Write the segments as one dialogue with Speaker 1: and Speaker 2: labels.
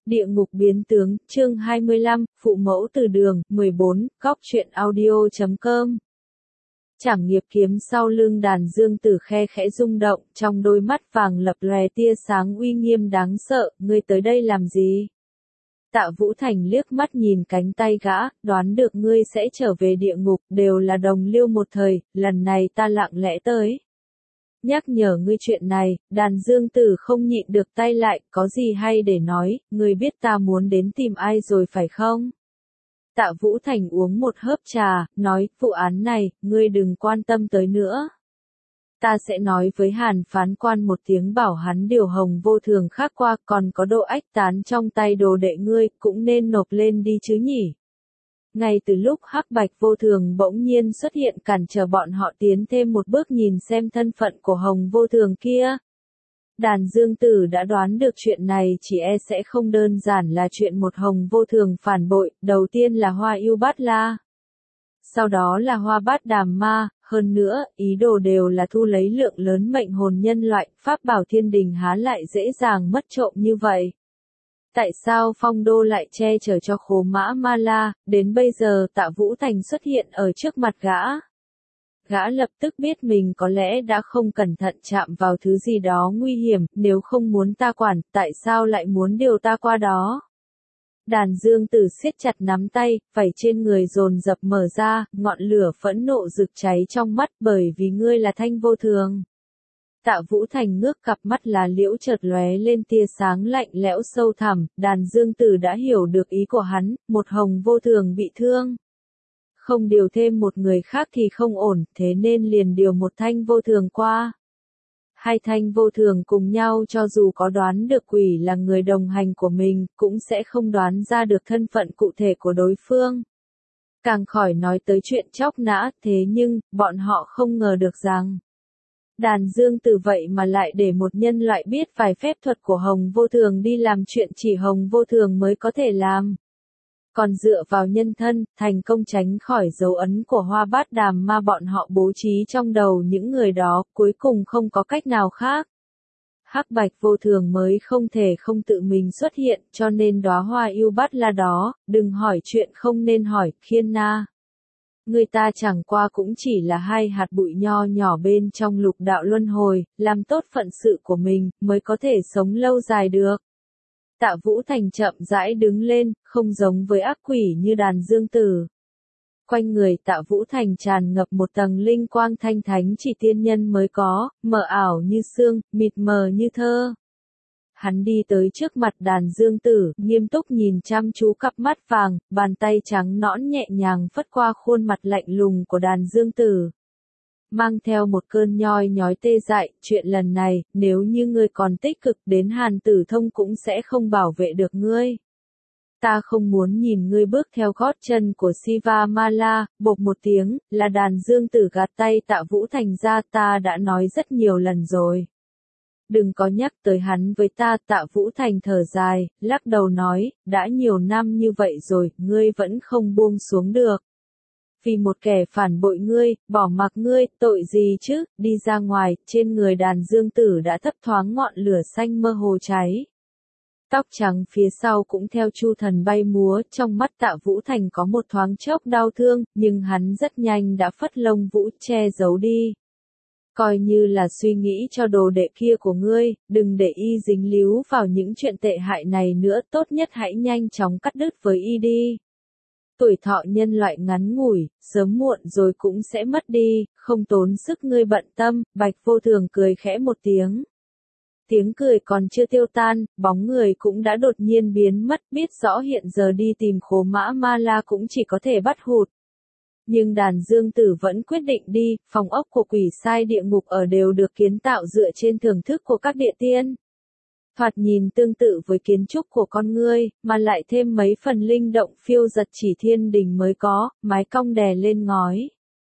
Speaker 1: Địa ngục biến tướng, chương 25, phụ mẫu từ đường, 14, góc truyện audio.com. Trảm nghiệp kiếm sau lưng Đàn Dương Tử khe khẽ rung động, trong đôi mắt vàng lập lòe tia sáng uy nghiêm đáng sợ, ngươi tới đây làm gì? Tạ Vũ Thành liếc mắt nhìn cánh tay gã, đoán được ngươi sẽ trở về địa ngục, đều là đồng liêu một thời, lần này ta lặng lẽ tới. Nhắc nhở ngươi chuyện này, Đàn Dương Tử không nhịn được tay lại, có gì hay để nói, ngươi biết ta muốn đến tìm ai rồi phải không? Tạ Vũ Thành uống một hớp trà, nói, vụ án này, ngươi đừng quan tâm tới nữa. Ta sẽ nói với Hàn phán quan một tiếng bảo hắn điều Hồng Vô Thường khác qua, còn có Độ Ách Tán trong tay đồ đệ ngươi, cũng nên nộp lên đi chứ nhỉ. Ngay từ lúc Hắc Bạch Vô Thường bỗng nhiên xuất hiện cản trở bọn họ tiến thêm một bước nhìn xem thân phận của Hồng Vô Thường kia. Đàn Dương Tử đã đoán được chuyện này chỉ e sẽ không đơn giản là chuyện một Hồng Vô Thường phản bội, đầu tiên là Hoa Yêu Bát La. Sau đó là Hoa Bát Đàm Ma, hơn nữa, ý đồ đều là thu lấy lượng lớn mệnh hồn nhân loại, pháp bảo thiên đình há lại dễ dàng mất trộm như vậy. Tại sao Phong Đô lại che chở cho Khố Mã Ma La, đến bây giờ Tạ Vũ Thành xuất hiện ở trước mặt gã? Gã lập tức biết mình có lẽ đã không cẩn thận chạm vào thứ gì đó nguy hiểm, nếu không muốn ta quản, tại sao lại muốn điều ta qua đó? Đàn Dương Tử siết chặt nắm tay, vảy trên người dồn dập mở ra, ngọn lửa phẫn nộ rực cháy trong mắt bởi vì ngươi là Thanh Vô Thường. Tạ Vũ Thành ngước cặp mắt lá liễu chợt lóe lên tia sáng lạnh lẽo sâu thẳm, Đàn Dương Tử đã hiểu được ý của hắn, một Hồng Vô Thường bị thương. Không điều thêm một người khác thì không ổn, thế nên liền điều một Thanh Vô Thường qua. Hai Thanh Vô Thường cùng nhau cho dù có đoán được quỷ là người đồng hành của mình, cũng sẽ không đoán ra được thân phận cụ thể của đối phương. Càng khỏi nói tới chuyện chóc nã, thế nhưng, bọn họ không ngờ được rằng Đàn Dương Tử vậy mà lại để một nhân loại biết vài phép thuật của Hồng Vô Thường đi làm chuyện chỉ Hồng Vô Thường mới có thể làm. Còn dựa vào nhân thân, thành công tránh khỏi dấu ấn của Hoa Bát Đàm Ma bọn họ bố trí trong đầu những người đó, cuối cùng không có cách nào khác. Hắc Bạch Vô Thường mới không thể không tự mình xuất hiện, cho nên đóa hoa yêu bát la đó, đừng hỏi chuyện không nên hỏi, Khiên Na. Người ta chẳng qua cũng chỉ là hai hạt bụi nho nhỏ bên trong lục đạo luân hồi, làm tốt phận sự của mình, mới có thể sống lâu dài được. Tạ Vũ Thành chậm rãi đứng lên, không giống với ác quỷ như Đàn Dương Tử. Quanh người Tạ Vũ Thành tràn ngập một tầng linh quang thanh thánh chỉ tiên nhân mới có, mờ ảo như sương, mịt mờ như thơ. Hắn đi tới trước mặt Đàn Dương Tử, nghiêm túc nhìn chăm chú cặp mắt vàng, bàn tay trắng nõn nhẹ nhàng phất qua khuôn mặt lạnh lùng của Đàn Dương Tử. Mang theo một cơn nhoi nhói tê dại, chuyện lần này, nếu như ngươi còn tích cực đến Hàn Tử Thông cũng sẽ không bảo vệ được ngươi. Ta không muốn nhìn ngươi bước theo gót chân của Siva Mala, bộp một tiếng, là Đàn Dương Tử gạt tay Tạ Vũ Thành ra, ta đã nói rất nhiều lần rồi. Đừng có nhắc tới hắn với ta, Tạ Vũ Thành thở dài, lắc đầu nói, đã nhiều năm như vậy rồi, ngươi vẫn không buông xuống được. Vì một kẻ phản bội ngươi, bỏ mặc ngươi, tội gì chứ, đi ra ngoài, trên người Đàn Dương Tử đã thấp thoáng ngọn lửa xanh mơ hồ cháy. Tóc trắng phía sau cũng theo chu thần bay múa, trong mắt Tạ Vũ Thành có một thoáng chốc đau thương, nhưng hắn rất nhanh đã phất lông vũ che giấu đi. Coi như là suy nghĩ cho đồ đệ kia của ngươi, đừng để y dính líu vào những chuyện tệ hại này nữa, tốt nhất hãy nhanh chóng cắt đứt với y đi. Tuổi thọ nhân loại ngắn ngủi, sớm muộn rồi cũng sẽ mất đi, không tốn sức ngươi bận tâm, Bạch Vô Thường cười khẽ một tiếng. Tiếng cười còn chưa tiêu tan, bóng người cũng đã đột nhiên biến mất, biết rõ hiện giờ đi tìm Khố Mã Ma La cũng chỉ có thể bắt hụt. Nhưng Đàn Dương Tử vẫn quyết định đi, phòng ốc của quỷ sai địa ngục ở đều được kiến tạo dựa trên thưởng thức của các địa tiên. Thoạt nhìn tương tự với kiến trúc của con ngươi, mà lại thêm mấy phần linh động phiêu giật chỉ thiên đình mới có, mái cong đè lên ngói.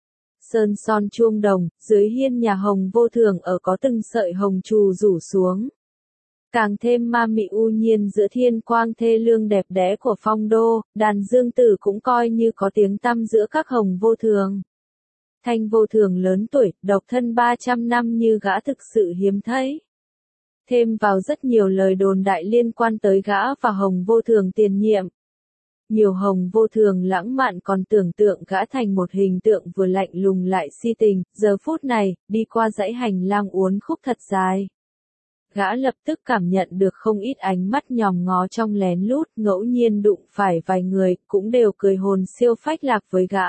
Speaker 1: Sơn son chuông đồng, dưới hiên nhà Hồng Vô Thường ở có từng sợi hồng trù rủ xuống. Càng thêm ma mị u nhiên giữa thiên quang thê lương đẹp đẽ của Phong Đô, Đàn Dương Tử cũng coi như có tiếng tăm giữa các Hồng Vô Thường. Thanh Vô Thường lớn tuổi, độc thân 300 năm như gã thực sự hiếm thấy. thêm vào rất nhiều lời đồn đại liên quan tới gã và Hồng Vô Thường tiền nhiệm. Nhiều Hồng Vô Thường lãng mạn còn tưởng tượng gã thành một hình tượng vừa lạnh lùng lại si tình, giờ phút này, đi qua dãy hành lang uốn khúc thật dài. Gã lập tức cảm nhận được không ít ánh mắt nhòm ngó trong lén lút, ngẫu nhiên đụng phải vài người, cũng đều cười hồn siêu phách lạc với gã.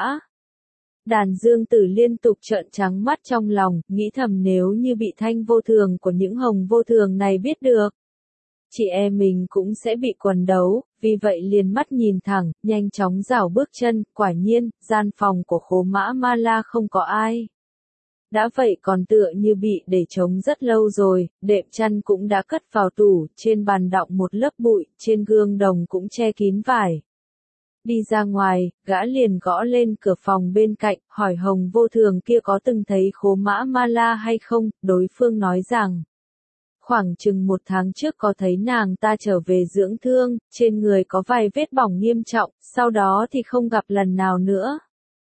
Speaker 1: Đàn Dương Tử liên tục trợn trắng mắt trong lòng, nghĩ thầm nếu như bị thanh vô thường của những Hồng Vô Thường này biết được. Chị em mình cũng sẽ bị quần đấu, vì vậy liền mắt nhìn thẳng, nhanh chóng rảo bước chân, quả nhiên, gian phòng của Khố Mã Ma La không có ai. Đã vậy còn tựa như bị để trống rất lâu rồi, đệm chăn cũng đã cất vào tủ, trên bàn đọng một lớp bụi, trên gương đồng cũng che kín vải. Đi ra ngoài, gã liền gõ lên cửa phòng bên cạnh, hỏi Hồng Vô Thường kia có từng thấy Khố Mã Ma La hay không, đối phương nói rằng. Khoảng chừng 1 tháng trước có thấy nàng ta trở về dưỡng thương, trên người có vài vết bỏng nghiêm trọng, sau đó thì không gặp lần nào nữa.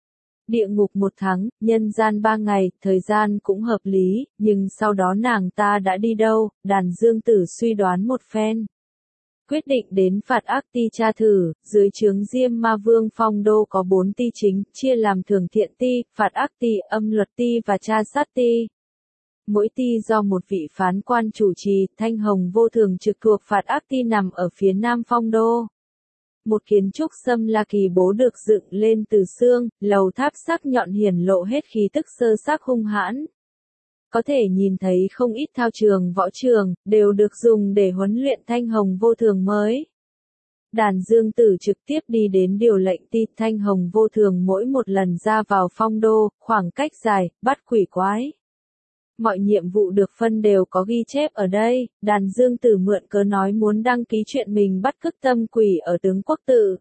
Speaker 1: Địa ngục 1 tháng, nhân gian 3 ngày, thời gian cũng hợp lý, nhưng sau đó nàng ta đã đi đâu, Đàn Dương Tử suy đoán một phen. Quyết định đến Phạt Ác Ti tra thử, dưới trướng Diêm Ma Vương Phong Đô có 4 ti chính, chia làm Thường Thiện Ti, Phạt Ác Ti, Âm Luật Ti và Tra Sát Ti. Mỗi ti do một vị phán quan chủ trì, Thanh Hồng Vô Thường trực thuộc Phạt Ác Ti nằm ở phía nam Phong Đô. Một kiến trúc Sâm La Kỳ bố được dựng lên từ xương, lầu tháp sắc nhọn hiển lộ hết khí tức sơ xác hung hãn. Có thể nhìn thấy không ít thao trường võ trường, đều được dùng để huấn luyện Thanh Hồng Vô Thường mới. Đàn Dương Tử trực tiếp đi đến điều lệnh ti Thanh Hồng Vô Thường mỗi một lần ra vào Phong Đô, khoảng cách dài, bắt quỷ quái. Mọi nhiệm vụ được phân đều có ghi chép ở đây, Đàn Dương Tử mượn cớ nói muốn đăng ký chuyện mình bắt cức tâm quỷ ở tướng quốc tự.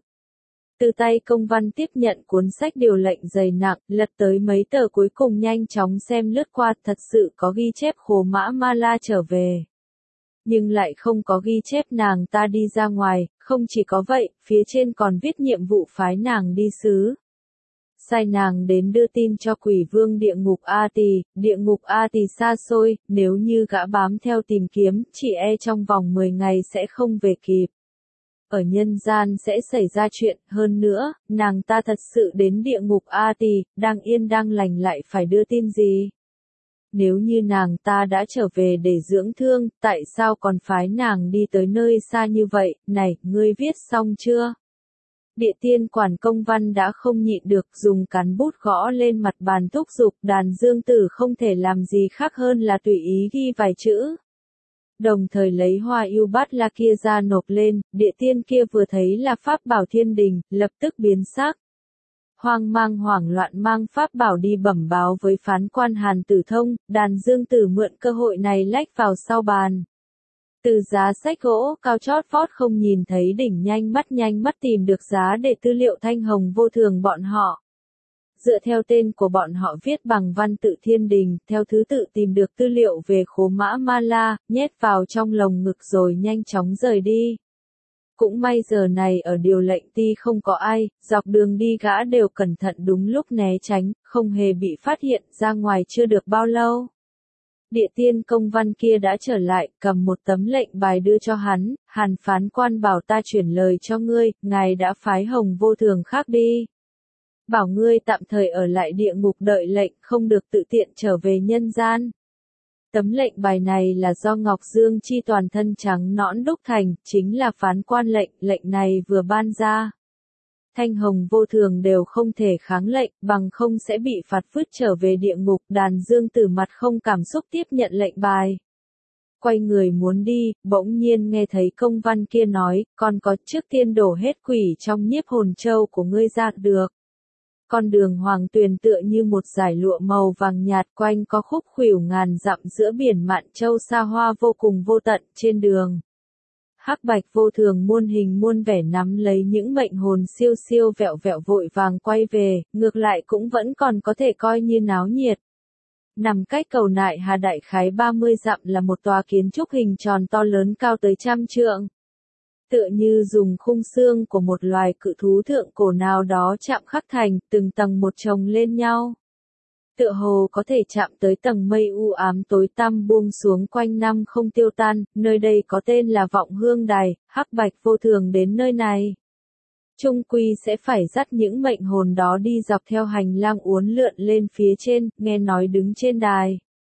Speaker 1: Từ tay công văn tiếp nhận cuốn sách điều lệnh dày nặng, lật tới mấy tờ cuối cùng nhanh chóng xem lướt qua, thật sự có ghi chép Khố Mã Ma La trở về. Nhưng lại không có ghi chép nàng ta đi ra ngoài, không chỉ có vậy, phía trên còn viết nhiệm vụ phái nàng đi xứ. Sai nàng đến đưa tin cho quỷ vương địa ngục A Tỳ xa xôi, nếu như gã bám theo tìm kiếm, chỉ trong vòng 10 ngày sẽ không về kịp. Ở nhân gian sẽ xảy ra chuyện, hơn nữa, nàng ta thật sự đến địa ngục A Tỳ, đang yên đang lành lại phải đưa tin gì? Nếu như nàng ta đã trở về để dưỡng thương, tại sao còn phái nàng đi tới nơi xa như vậy? Này, ngươi viết xong chưa? Địa tiên quản công văn đã không nhịn được, dùng cán bút gõ lên mặt bàn thúc giục, Đàn Dương Tử không thể làm gì khác hơn là tùy ý ghi vài chữ. Đồng thời lấy hoa yêu bát la kia ra nộp lên, địa tiên kia vừa thấy là pháp bảo thiên đình, lập tức biến sắc. Hoảng loạn mang pháp bảo đi bẩm báo với phán quan Hàn Tử Thông, Đàn Dương Tử mượn cơ hội này lách vào sau bàn. Từ giá sách gỗ cao chót vót không nhìn thấy đỉnh nhanh mắt tìm được giá để tư liệu Thanh Hồng Vô Thường bọn họ. Dựa theo tên của bọn họ viết bằng văn tự thiên đình, theo thứ tự tìm được tư liệu về Khố Mã Ma La, nhét vào trong lồng ngực rồi nhanh chóng rời đi. Cũng may giờ này ở điều lệnh ti không có ai, dọc đường đi gã đều cẩn thận đúng lúc né tránh, không hề bị phát hiện, ra ngoài chưa được bao lâu. Địa tiên công văn kia đã trở lại, cầm một tấm lệnh bài đưa cho hắn, Hàn phán quan bảo ta chuyển lời cho ngươi, ngài đã phái Hồng Vô Thường khác đi. Bảo ngươi tạm thời ở lại địa ngục đợi lệnh, không được tự tiện trở về nhân gian. Tấm lệnh bài này là do Ngọc Dương Chi toàn thân trắng nõn đúc thành, chính là phán quan lệnh, lệnh này vừa ban ra. Thanh Hồng Vô Thường đều không thể kháng lệnh, bằng không sẽ bị phạt vứt trở về địa ngục. Đàn Dương Tử mặt không cảm xúc tiếp nhận lệnh bài. Quay người muốn đi, bỗng nhiên nghe thấy công văn kia nói, còn có trước tiên đổ hết quỷ trong nhiếp hồn châu của ngươi ra được. Con đường hoàng tuyền tựa như một dải lụa màu vàng nhạt quanh có khúc khuỷu ngàn dặm giữa biển Mạn Châu xa hoa vô cùng vô tận trên đường. Hắc Bạch Vô Thường muôn hình muôn vẻ nắm lấy những mệnh hồn siêu siêu vẹo vẹo vội vàng quay về, ngược lại cũng vẫn còn có thể coi như náo nhiệt. Nằm cách cầu Nại Hà đại khái 30 dặm là một tòa kiến trúc hình tròn to lớn cao tới 100 trượng. Tựa như dùng khung xương của một loài cự thú thượng cổ nào đó chạm khắc thành, từng tầng một chồng lên nhau. tựa hồ có thể chạm tới tầng mây u ám tối tăm buông xuống quanh năm không tiêu tan, nơi đây có tên là Vọng Hương Đài, hắc bạch vô thường đến nơi này. Trung quy sẽ phải dắt những mệnh hồn đó đi dọc theo hành lang uốn lượn lên phía trên, nghe nói đứng trên đài.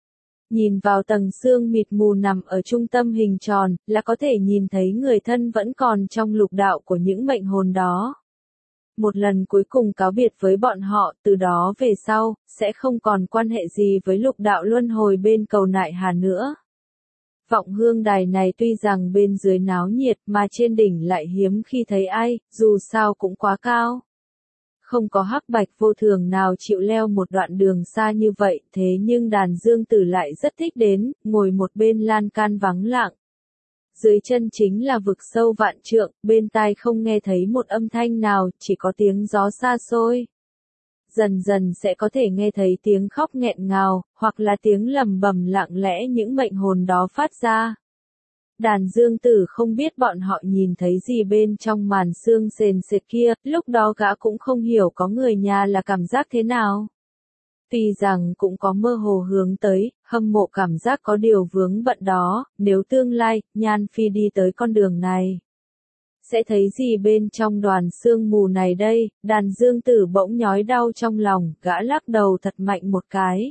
Speaker 1: Nhìn vào tầng sương mịt mù nằm ở trung tâm hình tròn, là có thể nhìn thấy người thân vẫn còn trong lục đạo của những mệnh hồn đó. Một lần cuối cùng cáo biệt với bọn họ, từ đó về sau, sẽ không còn quan hệ gì với lục đạo luân hồi bên cầu Nại Hà nữa. Vọng Hương Đài này tuy rằng bên dưới náo nhiệt mà trên đỉnh lại hiếm khi thấy ai, dù sao cũng quá cao. Không có hắc bạch vô thường nào chịu leo một đoạn đường xa như vậy, thế nhưng đàn dương tử lại rất thích đến, ngồi một bên lan can vắng lặng. Dưới chân chính là vực sâu vạn trượng, bên tai không nghe thấy một âm thanh nào, chỉ có tiếng gió xa xôi. Dần dần sẽ có thể nghe thấy tiếng khóc nghẹn ngào, hoặc là tiếng lầm bầm lặng lẽ những mệnh hồn đó phát ra. Đàn dương tử không biết bọn họ nhìn thấy gì bên trong màn sương sền sệt kia, lúc đó gã cũng không hiểu có người nhà là cảm giác thế nào. Tuy rằng cũng có mơ hồ hướng tới, hâm mộ cảm giác có điều vướng bận đó, nếu tương lai, Nhan Phi đi tới con đường này. Sẽ thấy gì bên trong đoàn sương mù này đây, đàn dương tử bỗng nhói đau trong lòng, gã lắc đầu thật mạnh một cái.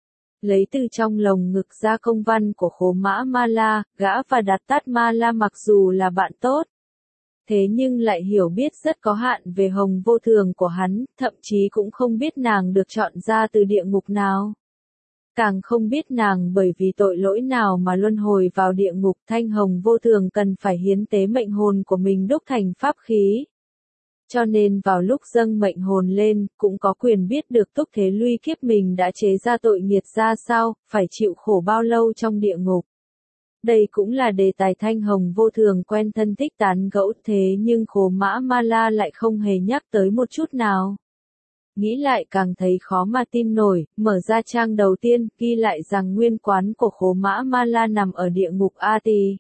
Speaker 1: Lấy từ trong lồng ngực ra công văn của Khố Mã Ma La, gã và Đạt Tát Ma La mặc dù là bạn tốt. Thế nhưng lại hiểu biết rất có hạn về hồng vô thường của hắn, thậm chí cũng không biết nàng được chọn ra từ địa ngục nào. Càng không biết nàng bởi vì tội lỗi nào mà luân hồi vào địa ngục, thanh hồng vô thường cần phải hiến tế mệnh hồn của mình đúc thành pháp khí. Cho nên vào lúc dâng mệnh hồn lên, cũng có quyền biết được túc thế luy kiếp mình đã chế ra tội nghiệt ra sao, phải chịu khổ bao lâu trong địa ngục. Đây cũng là đề tài thanh hồng vô thường quen thân thích tán gẫu, thế nhưng Khố Mã Ma La lại không hề nhắc tới một chút nào. Nghĩ lại càng thấy khó mà tin nổi, mở ra trang đầu tiên, ghi lại rằng nguyên quán của Khố Mã Ma La nằm ở địa ngục A Tỳ.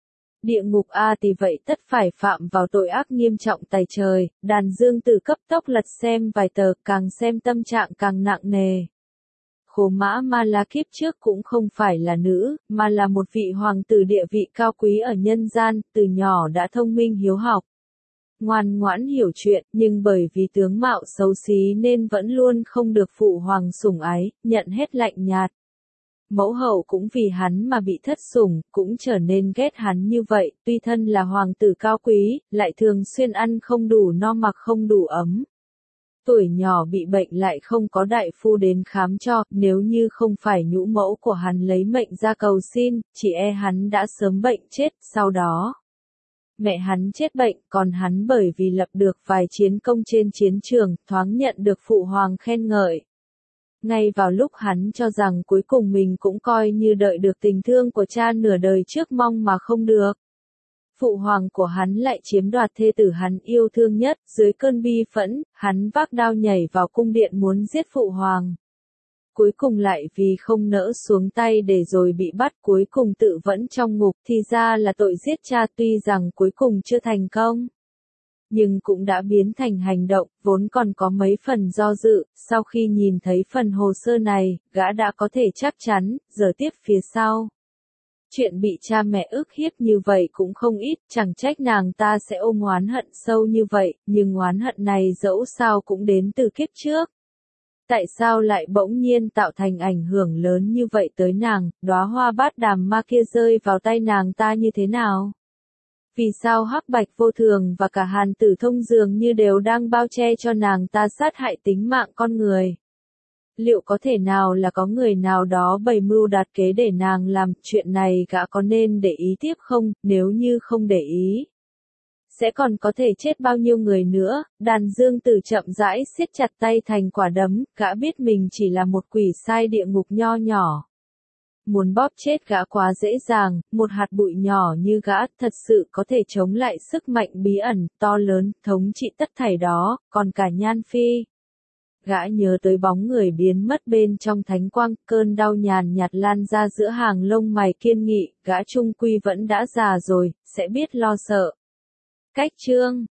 Speaker 1: Địa ngục A Tỳ vậy tất phải phạm vào tội ác nghiêm trọng tày trời, đàn dương tử cấp tốc lật xem vài tờ, càng xem tâm trạng càng nặng nề. Khố Mã Ma La kiếp trước cũng không phải là nữ, mà là một vị hoàng tử địa vị cao quý ở nhân gian, từ nhỏ đã thông minh hiếu học. Ngoan ngoãn hiểu chuyện, nhưng bởi vì tướng mạo xấu xí nên vẫn luôn không được phụ hoàng sủng ái, nhận hết lạnh nhạt. Mẫu hậu cũng vì hắn mà bị thất sủng, cũng trở nên ghét hắn như vậy, tuy thân là hoàng tử cao quý, lại thường xuyên ăn không đủ no mặc không đủ ấm. Tuổi nhỏ bị bệnh lại không có đại phu đến khám cho, nếu như không phải nhũ mẫu của hắn lấy mệnh ra cầu xin, chỉ e hắn đã sớm bệnh chết, sau đó. Mẹ hắn chết bệnh, còn hắn bởi vì lập được vài chiến công trên chiến trường, thoáng nhận được phụ hoàng khen ngợi. Ngay vào lúc hắn cho rằng cuối cùng mình cũng coi như đợi được tình thương của cha nửa đời trước mong mà không được. Phụ hoàng của hắn lại chiếm đoạt thê tử hắn yêu thương nhất, dưới cơn bi phẫn, hắn vác đao nhảy vào cung điện muốn giết phụ hoàng. Cuối cùng lại vì không nỡ xuống tay để rồi bị bắt, cuối cùng tự vẫn trong ngục, thì ra là tội giết cha, tuy rằng cuối cùng chưa thành công. Nhưng cũng đã biến thành hành động, vốn còn có mấy phần do dự, sau khi nhìn thấy phần hồ sơ này, gã đã có thể chắc chắn, giờ tiếp phía sau. Chuyện bị cha mẹ ức hiếp như vậy cũng không ít, chẳng trách nàng ta sẽ ôm oán hận sâu như vậy, nhưng oán hận này dẫu sao cũng đến từ kiếp trước. Tại sao lại bỗng nhiên tạo thành ảnh hưởng lớn như vậy tới nàng, đóa hoa bát đàm ma kia rơi vào tay nàng ta như thế nào? Vì sao hắc bạch vô thường và cả Hàn Tử Thông dường như đều đang bao che cho nàng ta sát hại tính mạng con người? Liệu có thể nào là có người nào đó bày mưu đặt kế để nàng làm chuyện này, gã có nên để ý tiếp không, nếu như không để ý? Sẽ còn có thể chết bao nhiêu người nữa, đàn dương tử chậm rãi siết chặt tay thành quả đấm, gã biết mình chỉ là một quỷ sai địa ngục nho nhỏ. Muốn bóp chết gã quá dễ dàng, một hạt bụi nhỏ như gã thật sự có thể chống lại sức mạnh bí ẩn, to lớn, thống trị tất thảy đó, còn cả Nhan Phi. Gã nhớ tới bóng người biến mất bên trong thánh quang, cơn đau nhàn nhạt lan ra giữa hàng lông mày kiên nghị, gã trung quy vẫn đã già rồi, sẽ biết lo sợ. Cách chương